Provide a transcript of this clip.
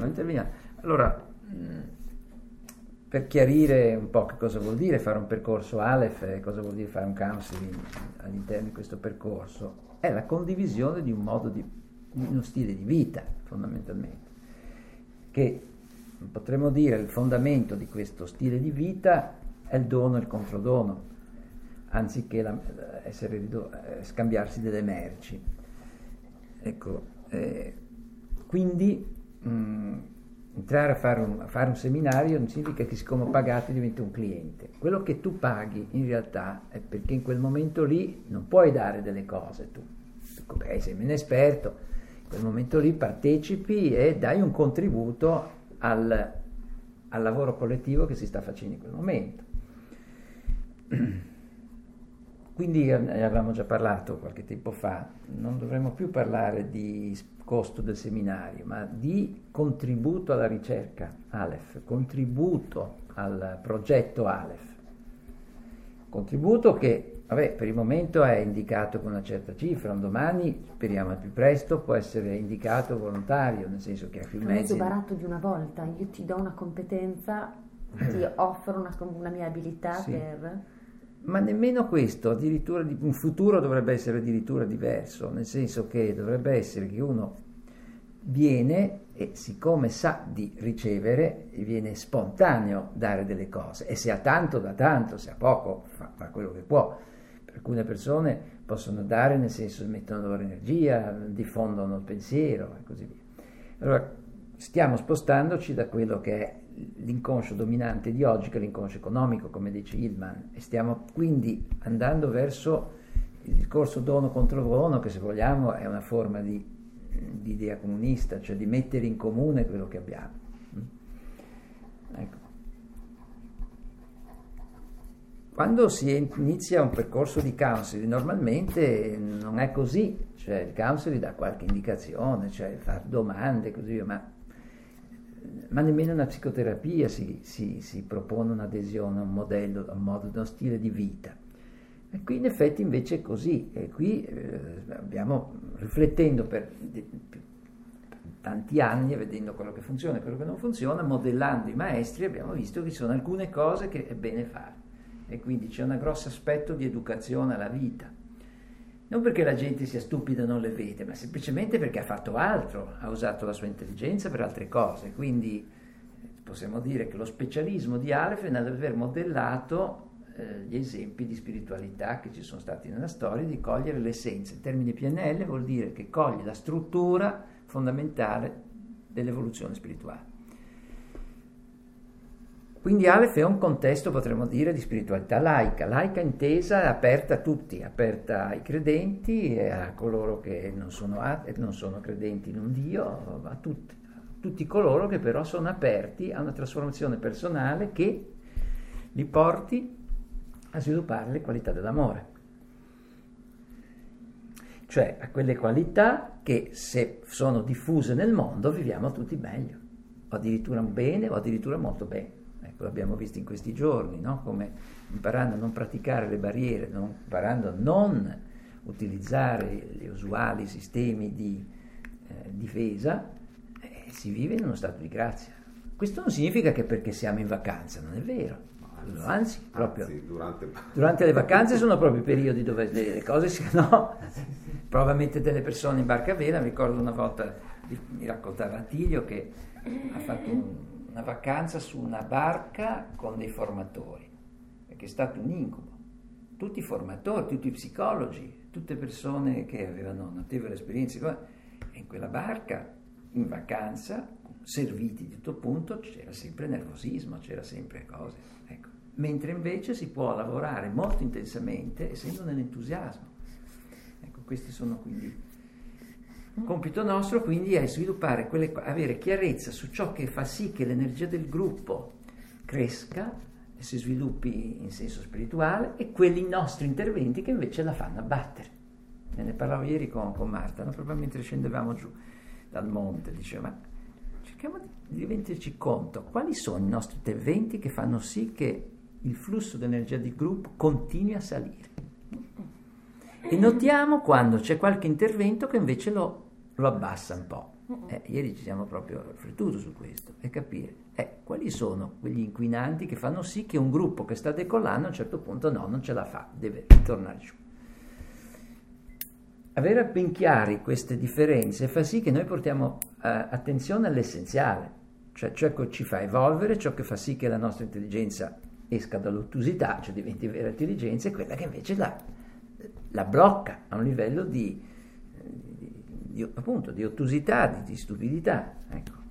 non interveniamo. Allora, per chiarire un po' che cosa vuol dire fare un percorso Aleph e cosa vuol dire fare un counseling all'interno di questo percorso, è la condivisione di un modo di uno stile di vita, fondamentalmente, che potremmo dire il fondamento di questo stile di vita è il dono e il controdono, anziché scambiarsi delle merci. Ecco, quindi entrare a fare un seminario non significa che siccome ho pagato diventi un cliente. Quello che tu paghi in realtà è perché in quel momento lì non puoi dare delle cose tu sei un esperto, in quel momento lì partecipi e dai un contributo al lavoro collettivo che si sta facendo in quel momento. Quindi ne avevamo già parlato qualche tempo fa, non dovremmo più parlare di costo del seminario, ma di contributo alla ricerca Aleph, contributo al progetto Aleph. Contributo che, per il momento è indicato con una certa cifra, un domani, speriamo al più presto, può essere indicato volontario, nel senso che ha più mezzi. È barato di una volta, io ti do una competenza, ti offro una mia abilità sì. per... Ma nemmeno questo, addirittura un futuro dovrebbe essere addirittura diverso, nel senso che dovrebbe essere che uno viene e siccome sa di ricevere, viene spontaneo dare delle cose, e se ha tanto dà tanto, se ha poco fa quello che può. Per alcune persone possono dare nel senso che mettono la loro energia, diffondono il pensiero e così via. Allora stiamo spostandoci da quello che è l'inconscio dominante di oggi, che è l'inconscio economico, come dice Hillman, e stiamo quindi andando verso il discorso dono contro dono, che se vogliamo è una forma di idea comunista, cioè di mettere in comune quello che abbiamo. Ecco. Quando si inizia un percorso di counseling normalmente non è così, cioè il counseling dà qualche indicazione, cioè fa domande così via, ma nemmeno una psicoterapia si propone un'adesione a un modello, a un modo, a uno stile di vita. E qui in effetti invece è così, e qui abbiamo, riflettendo per tanti anni, vedendo quello che funziona e quello che non funziona, modellando i maestri, abbiamo visto che ci sono alcune cose che è bene fare, e quindi c'è un grosso aspetto di educazione alla vita. Non perché la gente sia stupida e non le vede, ma semplicemente perché ha fatto altro, ha usato la sua intelligenza per altre cose. Quindi possiamo dire che lo specialismo di Aleph è nell'aver modellato gli esempi di spiritualità che ci sono stati nella storia, di cogliere l'essenza. Il termine PNL vuol dire che coglie la struttura fondamentale dell'evoluzione spirituale. Quindi Aleph è un contesto, potremmo dire, di spiritualità laica intesa, aperta a tutti, aperta ai credenti e a coloro che non sono credenti in un Dio, a tutti coloro che però sono aperti a una trasformazione personale che li porti a sviluppare le qualità dell'amore. Cioè a quelle qualità che, se sono diffuse nel mondo, viviamo tutti meglio, o addirittura bene, o addirittura molto bene. Ecco, l'abbiamo visto in questi giorni, no? Come imparando a non praticare le barriere, imparando a non utilizzare gli usuali sistemi di difesa, si vive in uno stato di grazia. Questo non significa che perché siamo in vacanza, non è vero. Anzi, proprio durante le vacanze sono proprio i periodi dove le cose no. Prova a mettere delle persone in barca a vela. Mi ricordo una volta, mi raccontava Attilio che ha fatto una vacanza su una barca con dei formatori, perché è stato un incubo. Tutti i formatori, tutti i psicologi, tutte persone che avevano notevole esperienza, e in quella barca, in vacanza, serviti di tutto punto, c'era sempre nervosismo, c'era sempre cose, ecco. Mentre invece si può lavorare molto intensamente essendo nell'entusiasmo. Ecco, questi sono quindi il compito nostro, quindi è sviluppare avere chiarezza su ciò che fa sì che l'energia del gruppo cresca e si sviluppi in senso spirituale, e quelli nostri interventi che invece la fanno abbattere. Ne parlavo ieri con Marta, no? Proprio mentre scendevamo giù dal monte, diceva, ma cerchiamo di renderci conto quali sono i nostri interventi che fanno sì che il flusso di energia del gruppo continui a salire, e notiamo quando c'è qualche intervento che invece lo abbassa un po'. Ieri ci siamo proprio riflettuto su questo e capire quali sono quegli inquinanti che fanno sì che un gruppo che sta decollando a un certo punto non ce la fa, deve ritornare giù. Avere ben chiari queste differenze fa sì che noi portiamo attenzione all'essenziale, cioè ciò che ci fa evolvere, ciò che fa sì che la nostra intelligenza esca dall'ottusità, cioè diventi vera intelligenza, e quella che invece la blocca a un livello appunto, di ottusità, di stupidità. Ecco.